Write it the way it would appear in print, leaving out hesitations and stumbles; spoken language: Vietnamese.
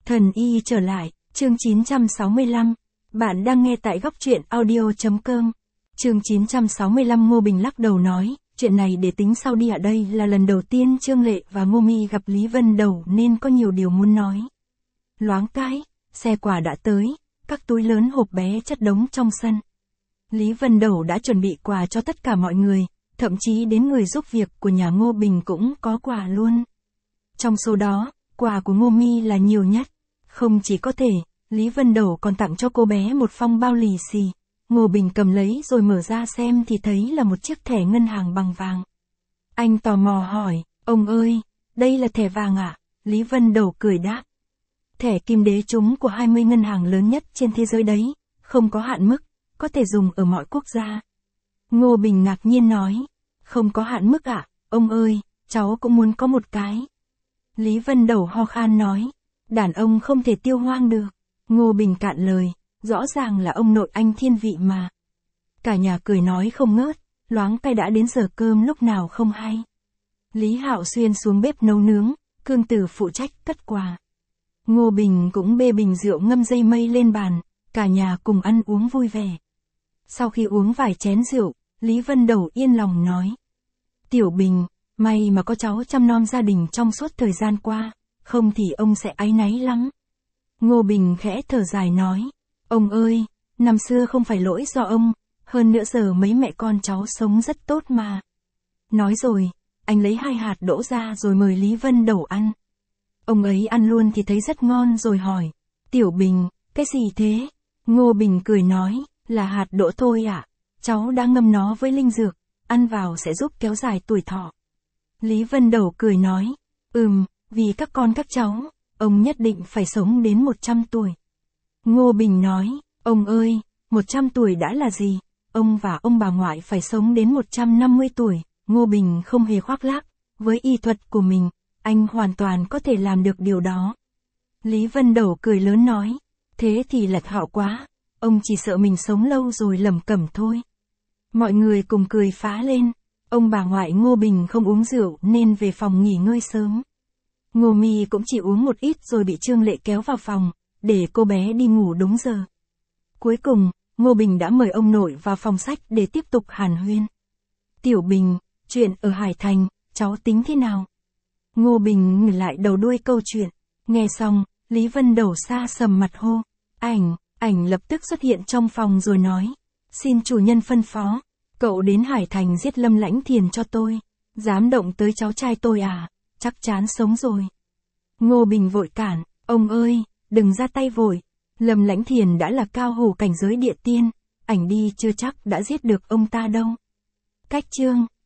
Thần y trở lại, chương 965. Bạn đang nghe tại góc truyện audio.com. Chương 965. Ngô Bình lắc đầu nói, chuyện này để tính sau đi ạ, đây là lần đầu tiên Trương Lệ và Ngô Mi gặp Lý Vân Đẩu nên có nhiều điều muốn nói. Loáng cái, xe quà đã tới, các túi lớn hộp bé chất đống trong sân. Lý Vân Đẩu đã chuẩn bị quà cho tất cả mọi người, thậm chí đến người giúp việc của nhà Ngô Bình cũng có quà luôn. Trong số đó, quà của Ngô Mi là nhiều nhất. Không chỉ có thể, Lý Vân Đẩu còn tặng cho cô bé một phong bao lì xì. Ngô Bình cầm lấy rồi mở ra xem thì thấy là một chiếc thẻ ngân hàng bằng vàng. Anh tò mò hỏi, ông ơi, đây là thẻ vàng ạ? Lý Vân Đẩu cười đáp. Thẻ kim đế trúng của 20 ngân hàng lớn nhất trên thế giới đấy, không có hạn mức, có thể dùng ở mọi quốc gia. Ngô Bình ngạc nhiên nói, không có hạn mức ạ, ông ơi, cháu cũng muốn có một cái. Lý Vân Đẩu ho khan nói, đàn ông không thể tiêu hoang được. Ngô Bình cạn lời, rõ ràng là ông nội anh thiên vị mà. Cả nhà cười nói không ngớt, loáng cái đã đến giờ cơm lúc nào không hay. Lý Hạo Xuyên xuống bếp nấu nướng, Cương Tử phụ trách cất quà. Ngô Bình cũng bê bình rượu ngâm dây mây lên bàn, cả nhà cùng ăn uống vui vẻ. Sau khi uống vài chén rượu, Lý Vân Đẩu yên lòng nói. Tiểu Bình, may mà có cháu chăm nom gia đình trong suốt thời gian qua, không thì ông sẽ áy náy lắm. Ngô Bình khẽ thở dài nói, ông ơi, năm xưa không phải lỗi do ông, hơn nữa giờ mấy mẹ con cháu sống rất tốt mà. Nói rồi, anh lấy 2 hạt đỗ ra rồi mời Lý Vân Đẩu ăn. Ông ấy ăn luôn thì thấy rất ngon rồi hỏi, Tiểu Bình, cái gì thế? Ngô Bình cười nói, là hạt đỗ thôi ạ, cháu đã ngâm nó với linh dược, ăn vào sẽ giúp kéo dài tuổi thọ. Lý Vân Đẩu cười nói, vì các con các cháu, ông nhất định phải sống đến 100 tuổi. Ngô Bình nói, ông ơi, 100 tuổi đã là gì? Ông và ông bà ngoại phải sống đến 150 tuổi. Ngô Bình không hề khoác lác, với y thuật của mình, anh hoàn toàn có thể làm được điều đó. Lý Vân Đẩu cười lớn nói, thế thì lệch họ quá, ông chỉ sợ mình sống lâu rồi lẩm cẩm thôi. Mọi người cùng cười phá lên, ông bà ngoại Ngô Bình không uống rượu nên về phòng nghỉ ngơi sớm. Ngô Mi cũng chỉ uống một ít rồi bị Trương Lệ kéo vào phòng, để cô bé đi ngủ đúng giờ. Cuối cùng, Ngô Bình đã mời ông nội vào phòng sách để tiếp tục hàn huyên. Tiểu Bình, chuyện ở Hải Thành, cháu tính thế nào? Ngô Bình ngừng lại đầu đuôi câu chuyện. Nghe xong, Lý Vân Đẩu xa sầm mặt hô. Ảnh lập tức xuất hiện trong phòng rồi nói. Xin chủ nhân phân phó, cậu đến Hải Thành giết Lâm Lãnh Thiền cho tôi. Dám động tới cháu trai tôi à? Chắc chắn sống rồi. Ngô Bình vội cản, ông ơi, đừng ra tay vội. Lâm Lãnh Thiền đã là cao thủ cảnh giới địa tiên, ảnh đi chưa chắc đã giết được ông ta đâu. Cách chương